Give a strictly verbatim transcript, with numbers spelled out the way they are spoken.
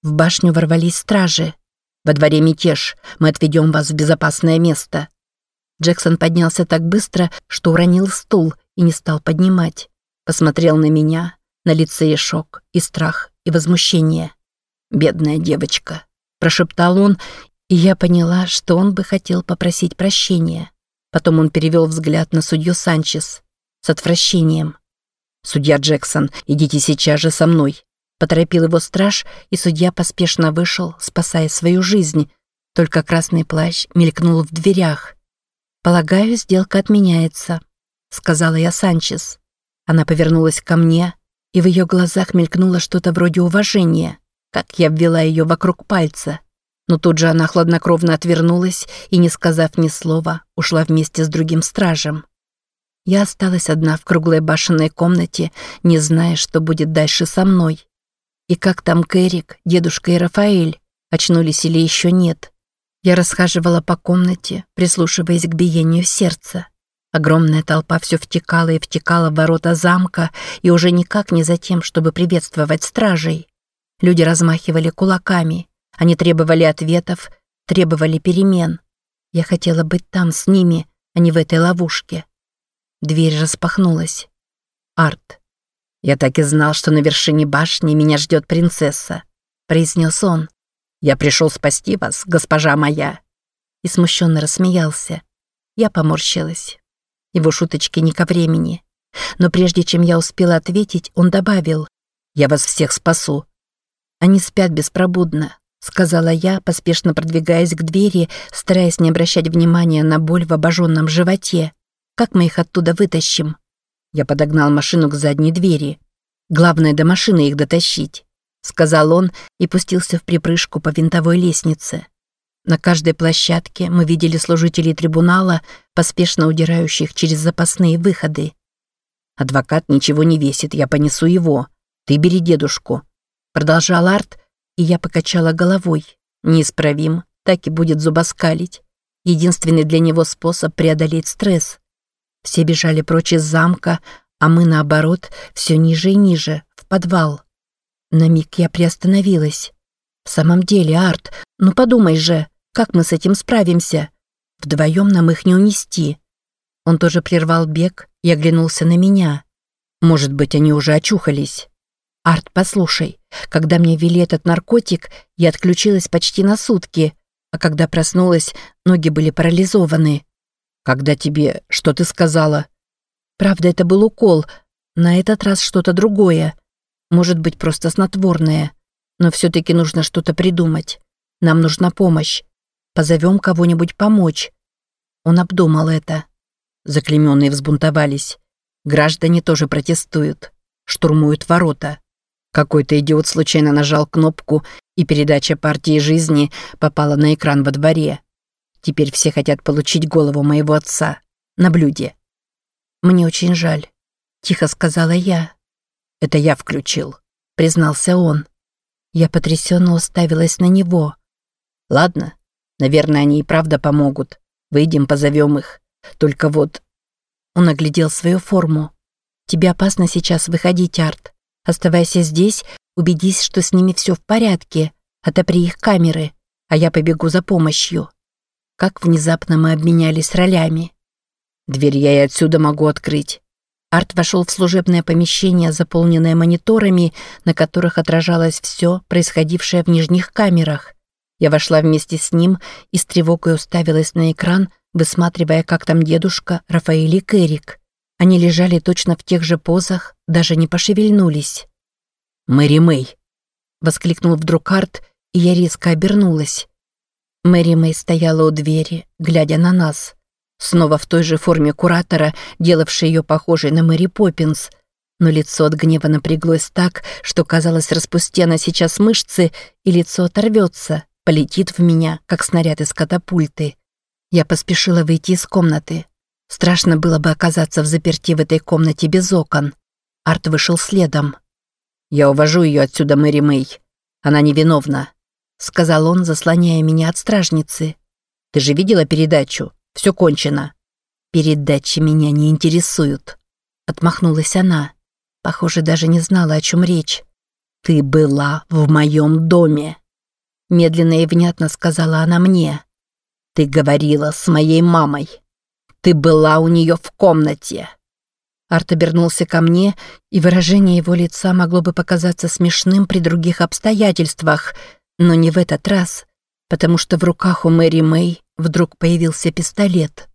В башню ворвались стражи. «Во дворе мятеж. Мы отведем вас в безопасное место». Джексон поднялся так быстро, что уронил стул и не стал поднимать. Посмотрел на меня. На лице и шок, и страх, и возмущение. «Бедная девочка», – прошептал он, и я поняла, что он бы хотел попросить прощения. Потом он перевел взгляд на судью Санчес с отвращением. «Судья Джексон, идите сейчас же со мной», – поторопил его страж, и судья поспешно вышел, спасая свою жизнь. Только красный плащ мелькнул в дверях. «Полагаю, сделка отменяется», – сказала я Санчес. Она повернулась ко мне, и в ее глазах мелькнуло что-то вроде уважения, как я ввела ее вокруг пальца. Но тут же она хладнокровно отвернулась и, не сказав ни слова, ушла вместе с другим стражем. Я осталась одна в круглой башенной комнате, не зная, что будет дальше со мной. И как там Кэрик, дедушка и Рафаэль, очнулись или еще нет? Я расхаживала по комнате, прислушиваясь к биению сердца. Огромная толпа все втекала и втекала в ворота замка, и уже никак не за тем, чтобы приветствовать стражей. Люди размахивали кулаками. Они требовали ответов, требовали перемен. Я хотела быть там с ними, а не в этой ловушке. Дверь распахнулась. «Арт, я так и знал, что на вершине башни меня ждет принцесса», — произнес он. «Я пришел спасти вас, госпожа моя». И смущенно рассмеялся. Я поморщилась. Его шуточки не ко времени. Но прежде чем я успела ответить, он добавил: «Я вас всех спасу». «Они спят беспробудно», — сказала я, поспешно продвигаясь к двери, стараясь не обращать внимания на боль в обожженном животе. «Как мы их оттуда вытащим?» Я подогнал машину к задней двери. «Главное, до машины их дотащить», — сказал он и пустился в припрыжку по винтовой лестнице. На каждой площадке мы видели служителей трибунала, поспешно удирающих через запасные выходы. «Адвокат ничего не весит, я понесу его. Ты бери дедушку», — продолжал Арт, и я покачала головой. Неисправим, так и будет зубоскалить. Единственный для него способ преодолеть стресс. Все бежали прочь из замка, а мы, наоборот, все ниже и ниже, в подвал. На миг я приостановилась. «В самом деле, Арт, ну подумай же, как мы с этим справимся? Вдвоем нам их не унести». Он тоже прервал бег и оглянулся на меня. «Может быть, они уже очухались?» «Арт, послушай, когда мне ввели этот наркотик, я отключилась почти на сутки, а когда проснулась, ноги были парализованы». «Когда тебе... Что ты сказала?» «Правда, это был укол. На этот раз что-то другое. Может быть, просто снотворное. Но все-таки нужно что-то придумать. Нам нужна помощь. Позовем кого-нибудь помочь». Он обдумал это. Заклейменные взбунтовались. Граждане тоже протестуют. Штурмуют ворота. Какой-то идиот случайно нажал кнопку, и передача партии жизни попала на экран во дворе. Теперь все хотят получить голову моего отца на блюде. «Мне очень жаль», — тихо сказала я. «Это я включил», — признался он. Я потрясенно уставилась на него. «Ладно, наверное, они и правда помогут. Выйдем, позовем их. Только вот...» Он оглядел свою форму. «Тебе опасно сейчас выходить, Арт. Оставайся здесь, убедись, что с ними все в порядке. Отопри их камеры, а я побегу за помощью». Как внезапно мы обменялись ролями. «Дверь я и отсюда могу открыть». Арт вошел в служебное помещение, заполненное мониторами, на которых отражалось все, происходившее в нижних камерах. Я вошла вместе с ним и с тревогой уставилась на экран, высматривая, как там дедушка, Рафаэль и Кэрик. Они лежали точно в тех же позах, даже не пошевельнулись. «Мэри Мэй!» — воскликнул вдруг Арт, и я резко обернулась. Мэри Мэй стояла у двери, глядя на нас. Снова в той же форме куратора, делавшей ее похожей на Мэри Поппинс. Но лицо от гнева напряглось так, что, казалось, распусти она сейчас мышцы, и лицо оторвется, полетит в меня, как снаряд из катапульты. Я поспешила выйти из комнаты. Страшно было бы оказаться взаперти в этой комнате без окон. Арт вышел следом. «Я увожу ее отсюда, Мэри Мэй. Она невиновна», — сказал он, заслоняя меня от стражницы. «Ты же видела передачу? Все кончено». «Передачи меня не интересуют», — отмахнулась она. Похоже, даже не знала, о чем речь. «Ты была в моем доме», – медленно и внятно сказала она мне. «Ты говорила с моей мамой. Ты была у нее в комнате». Арт обернулся ко мне, и выражение его лица могло бы показаться смешным при других обстоятельствах, но не в этот раз, потому что в руках у Мэри Мэй вдруг появился пистолет.